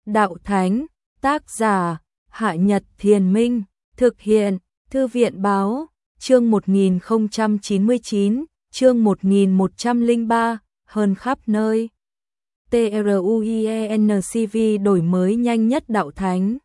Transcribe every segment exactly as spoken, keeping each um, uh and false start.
Đạo Thánh, tác giả, Hạ Nhật Thiền Minh, thực hiện, Thư viện Báo, chương một nghìn không trăm chín mươi chín, chương một nghìn một trăm lẻ ba, hơn khắp nơi. TRUIENCV đổi mới nhanh nhất Đạo Thánh.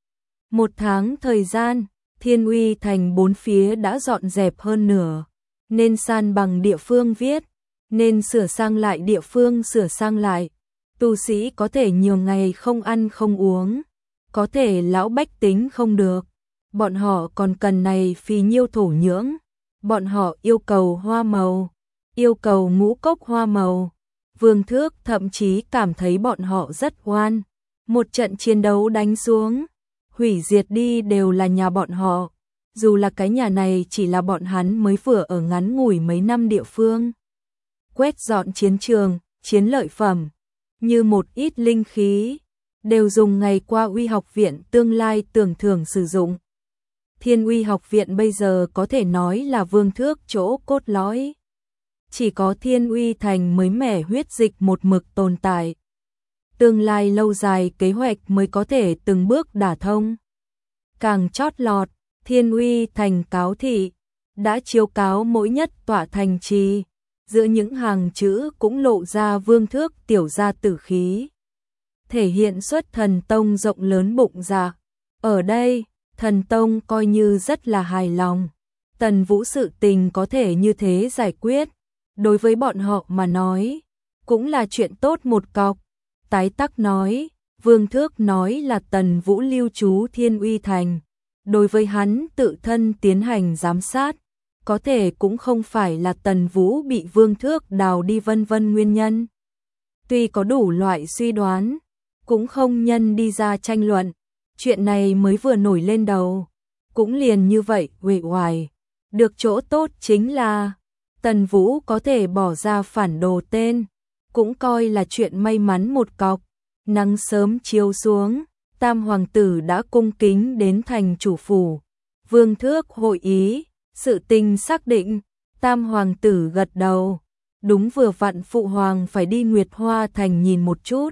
Một tháng thời gian, Thiên Uy Thành bốn phía đã dọn dẹp hơn nửa, nên san bằng địa phương viết, nên sửa sang lại địa phương sửa sang lại. Tu sĩ có thể nhiều ngày không ăn không uống, có thể lão bách tính không được. Bọn họ còn cần này phì nhiêu thổ nhưỡng, bọn họ yêu cầu hoa màu, yêu cầu ngũ cốc hoa màu. Vương Thước thậm chí cảm thấy bọn họ rất oan. Một trận chiến đấu đánh xuống, hủy diệt đi đều là nhà bọn họ, dù là cái nhà này chỉ là bọn hắn mới vừa ở ngắn ngủi mấy năm địa phương. Quét dọn chiến trường, chiến lợi phẩm, như một ít linh khí, đều dùng ngày qua Uy học viện tương lai tưởng thưởng sử dụng. Thiên Uy học viện bây giờ có thể nói là Vương Thước chỗ cốt lõi. Chỉ có Thiên Uy Thành mới mẻ huyết dịch một mực tồn tại. Tương lai lâu dài kế hoạch mới có thể từng bước đả thông. Càng chót lọt, Thiên Uy Thành cáo thị, đã chiếu cáo mỗi nhất tọa thành trì, giữa những hàng chữ cũng lộ ra Vương Thước tiểu gia tử khí. Thể hiện xuất thần tông rộng lớn bụng dạ. Ở đây, thần tông coi như rất là hài lòng. Tần Vũ sự tình có thể như thế giải quyết, đối với bọn họ mà nói, cũng là chuyện tốt một cọc. Tái tắc nói, Vương Thước nói là Tần Vũ lưu trú Thiên Uy Thành, đối với hắn tự thân tiến hành giám sát, có thể cũng không phải là Tần Vũ bị Vương Thước đào đi vân vân nguyên nhân. Tuy có đủ loại suy đoán, cũng không nhân đi ra tranh luận, chuyện này mới vừa nổi lên đầu, cũng liền như vậy uể oải. Được chỗ tốt chính là Tần Vũ có thể bỏ ra phản đồ tên, cũng coi là chuyện may mắn một cọc. Nắng sớm chiếu xuống, Tam hoàng tử đã cung kính đến thành chủ phủ. Vương Thước hội ý, sự tình xác định, Tam hoàng tử gật đầu. Đúng vừa vặn phụ hoàng phải đi Nguyệt Hoa Thành nhìn một chút.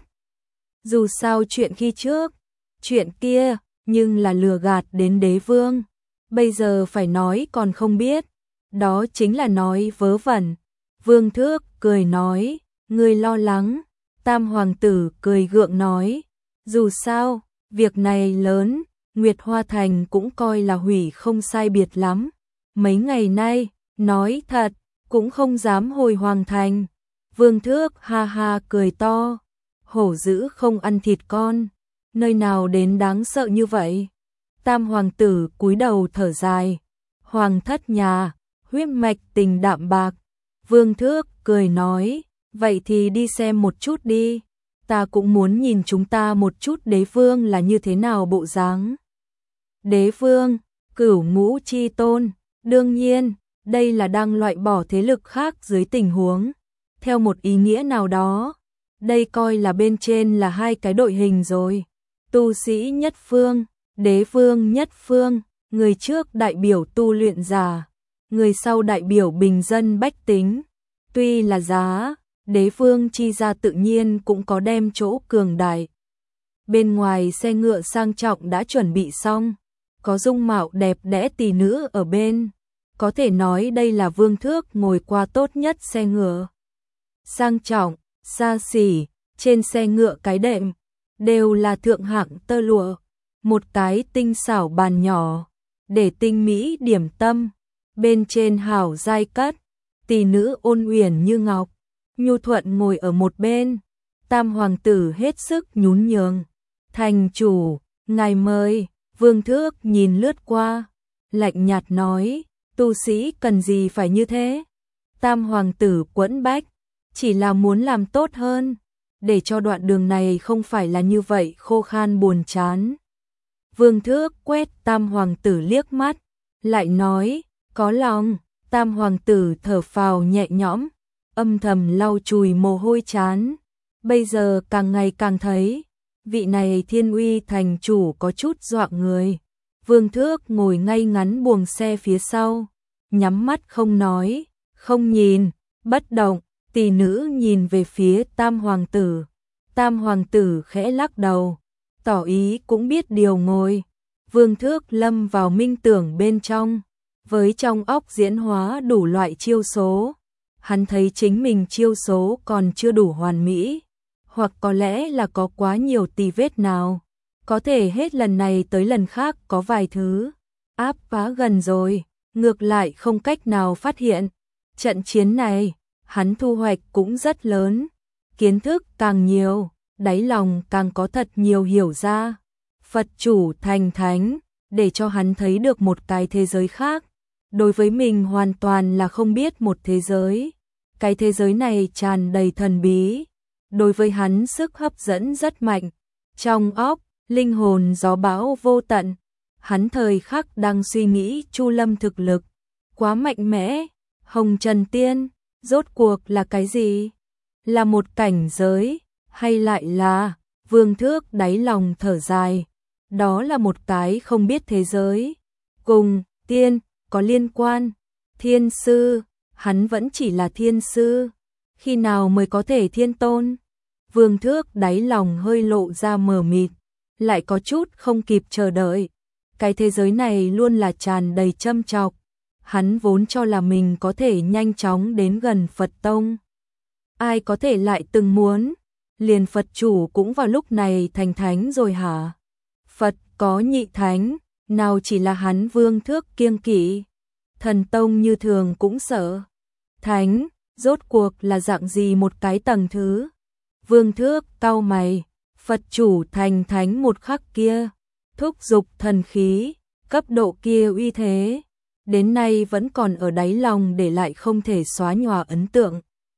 Dù sao chuyện khi trước, chuyện kia, nhưng là lừa gạt đến đế vương. Bây giờ phải nói còn không biết, đó chính là nói vớ vẩn. Vương Thước cười nói, ngươi lo lắng. Tam hoàng tử cười gượng nói, dù sao, việc này lớn, Nguyệt Hoa Thành cũng coi là hủy không sai biệt lắm. Mấy ngày nay, nói thật, cũng không dám hồi Hoàng Thành. Vương Thước ha ha cười to, hổ dữ không ăn thịt con, nơi nào đến đáng sợ như vậy. Tam hoàng tử cúi đầu thở dài, hoàng thất nhà, huyết mạch tình đạm bạc. Vương Thước cười nói, vậy thì đi xem một chút đi, ta cũng muốn nhìn chúng ta một chút đế vương là như thế nào bộ dáng. Đế vương, cửu ngũ chi tôn, đương nhiên, đây là đang loại bỏ thế lực khác dưới tình huống. Theo một ý nghĩa nào đó, đây coi là bên trên là hai cái đội hình rồi. Tu sĩ nhất phương, đế vương nhất phương, người trước đại biểu tu luyện giả, người sau đại biểu bình dân bách tính. Tuy là giá, đế vương chi ra tự nhiên cũng có đem chỗ cường đại. Bên ngoài xe ngựa sang trọng đã chuẩn bị xong, có dung mạo đẹp đẽ tỷ nữ ở bên. Có thể nói đây là Vương Thước ngồi qua tốt nhất xe ngựa. Sang trọng, xa xỉ, trên xe ngựa cái đệm, đều là thượng hạng tơ lụa. Một cái tinh xảo bàn nhỏ, để tinh mỹ điểm tâm, bên trên hảo giai cất, tỷ nữ ôn uyển như ngọc, nhu thuận ngồi ở một bên. Tam hoàng tử hết sức nhún nhường, thành chủ, ngài mời. Vương Thước nhìn lướt qua, lạnh nhạt nói, tu sĩ cần gì phải như thế. Tam hoàng tử quẫn bách, chỉ là muốn làm tốt hơn, để cho đoạn đường này không phải là như vậy khô khan buồn chán. Vương Thước quét Tam hoàng tử liếc mắt, lại nói, có lòng. Tam hoàng tử thở phào nhẹ nhõm, âm thầm lau chùi mồ hôi chán. Bây giờ càng ngày càng thấy, vị này Thiên Uy thành chủ có chút dọa người. Vương Thước ngồi ngay ngắn buồng xe phía sau, nhắm mắt không nói, không nhìn, bất động. Tỷ nữ nhìn về phía Tam hoàng tử. Tam hoàng tử khẽ lắc đầu, tỏ ý cũng biết điều ngồi. Vương Thước lâm vào minh tưởng bên trong, với trong óc diễn hóa đủ loại chiêu số. Hắn thấy chính mình chiêu số còn chưa đủ hoàn mỹ, hoặc có lẽ là có quá nhiều tì vết nào. Có thể hết lần này tới lần khác có vài thứ áp phá gần rồi, ngược lại không cách nào phát hiện. Trận chiến này, hắn thu hoạch cũng rất lớn, kiến thức càng nhiều, đáy lòng càng có thật nhiều hiểu ra. Phật chủ thành thánh, để cho hắn thấy được một cái thế giới khác. Đối với mình hoàn toàn là không biết một thế giới. Cái thế giới này tràn đầy thần bí. Đối với hắn sức hấp dẫn rất mạnh. Trong óc, linh hồn gió bão vô tận. Hắn thời khắc đang suy nghĩ Chu Lâm thực lực quá mạnh mẽ. Hồng Trần Tiên, rốt cuộc là cái gì? Là một cảnh giới, hay lại là... Vương Thước đáy lòng thở dài. Đó là một cái không biết thế giới. Cùng, tiên, có liên quan. Thiên sư, hắn vẫn chỉ là thiên sư. Khi nào mới có thể thiên tôn? Vương Thước đáy lòng hơi lộ ra mờ mịt, lại có chút không kịp chờ đợi. Cái thế giới này luôn là tràn đầy châm chọc. Hắn vốn cho là mình có thể nhanh chóng đến gần Phật Tông. Ai có thể lại từng muốn, liền Phật chủ cũng vào lúc này thành thánh rồi hả? Phật có nhị thánh, nào chỉ là hắn Vương Thước kiêng kỵ. Thần Tông như thường cũng sợ. Thánh, rốt cuộc là dạng gì một cái tầng thứ? Vương Thước cau mày, Phật chủ thành thánh một khắc kia, thúc dục thần khí, cấp độ kia uy thế, đến nay vẫn còn ở đáy lòng để lại không thể xóa nhòa ấn tượng.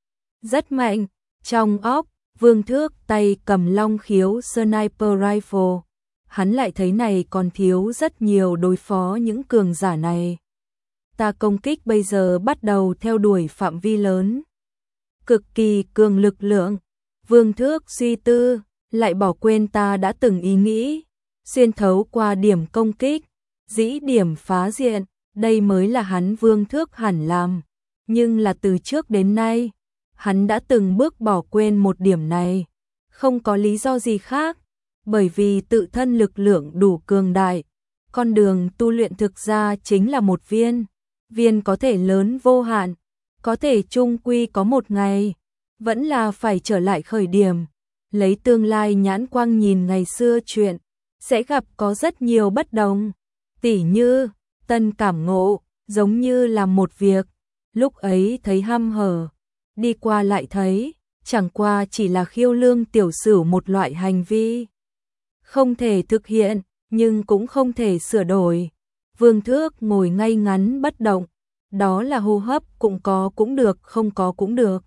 Rất mạnh, trong óc, Vương Thước tay cầm long khiếu sniper rifle, hắn lại thấy này còn thiếu rất nhiều đối phó những cường giả này. Ta công kích bây giờ bắt đầu theo đuổi phạm vi lớn, cực kỳ cường lực lượng. Vương Thước suy tư, lại bỏ quên ta đã từng ý nghĩ, xuyên thấu qua điểm công kích, dĩ điểm phá diện, đây mới là hắn Vương Thước hẳn làm. Nhưng là từ trước đến nay, hắn đã từng bước bỏ quên một điểm này, không có lý do gì khác, bởi vì tự thân lực lượng đủ cường đại. Con đường tu luyện thực ra chính là một viên, viên có thể lớn vô hạn, có thể chung quy có một ngày, vẫn là phải trở lại khởi điểm, lấy tương lai nhãn quang nhìn ngày xưa chuyện, sẽ gặp có rất nhiều bất đồng. Tỉ như, tân cảm ngộ, giống như làm một việc, lúc ấy thấy hăm hở, đi qua lại thấy, chẳng qua chỉ là khiêu lương tiểu sử một loại hành vi. Không thể thực hiện, nhưng cũng không thể sửa đổi. Vương Thước ngồi ngay ngắn bất động, đó là hô hấp cũng có cũng được, không có cũng được.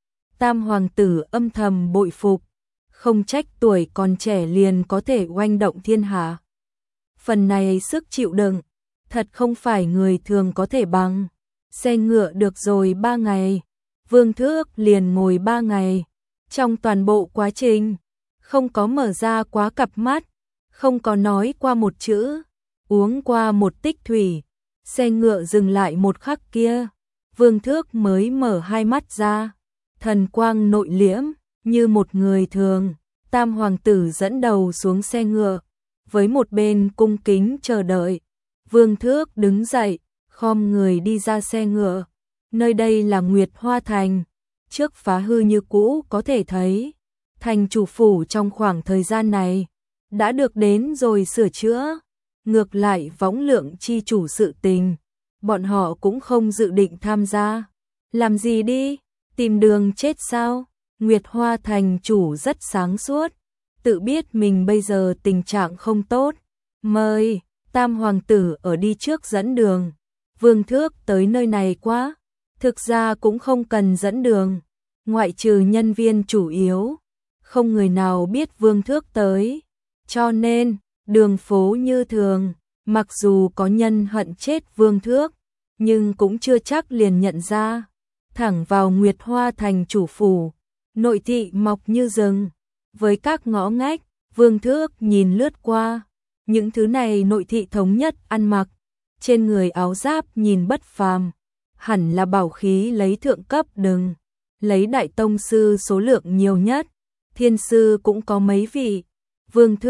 Tam hoàng tử âm thầm bội phục, không trách tuổi còn trẻ liền có thể oanh động thiên hạ. Phần này sức chịu đựng, thật không phải người thường có thể bằng. Xe ngựa được rồi ba ngày, Vương Thước liền ngồi ba ngày. Trong toàn bộ quá trình, không có mở ra quá cặp mắt, không có nói qua một chữ, uống qua một tích thủy. Xe ngựa dừng lại một khắc kia, Vương Thước mới mở hai mắt ra, thần quang nội liễm, như một người thường. Tam hoàng tử dẫn đầu xuống xe ngựa, với một bên cung kính chờ đợi. Vương Thước đứng dậy, khom người đi ra xe ngựa. Nơi đây là Nguyệt Hoa Thành, trước phá hư như cũ có thể thấy, thành chủ phủ trong khoảng thời gian này đã được đến rồi sửa chữa. Ngược lại Võng Lượng chi chủ sự tình, bọn họ cũng không dự định tham gia. Làm gì đi, tìm đường chết sao? Nguyệt Hoa Thành chủ rất sáng suốt, tự biết mình bây giờ tình trạng không tốt. Mời, Tam hoàng tử ở đi trước dẫn đường. Vương Thước tới nơi này quá, thực ra cũng không cần dẫn đường, ngoại trừ nhân viên chủ yếu, không người nào biết Vương Thước tới. Cho nên, đường phố như thường, mặc dù có nhân hận chết Vương Thước, nhưng cũng chưa chắc liền nhận ra. Thẳng vào Nguyệt Hoa Thành chủ phủ, nội thị mọc như rừng, với các ngõ ngách, Vương Thước nhìn lướt qua. Những thứ này nội thị thống nhất ăn mặc, trên người áo giáp nhìn bất phàm, hẳn là bảo khí lấy thượng cấp đừng, lấy đại tông sư số lượng nhiều nhất, thiên sư cũng có mấy vị. Vương Thước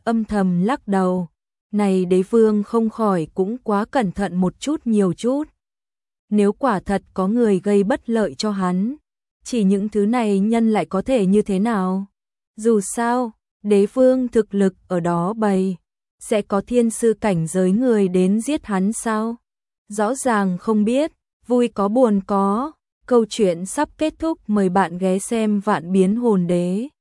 âm thầm lắc đầu. Này đế vương không khỏi cũng quá cẩn thận một chút nhiều chút. Nếu quả thật có người gây bất lợi cho hắn, chỉ những thứ này nhân lại có thể như thế nào? Dù sao, đế vương thực lực ở đó bày, sẽ có thiên sư cảnh giới người đến giết hắn sao? Rõ ràng không biết, vui có buồn có. Câu chuyện sắp kết thúc, mời bạn ghé xem Vạn Biến Hồn Đế.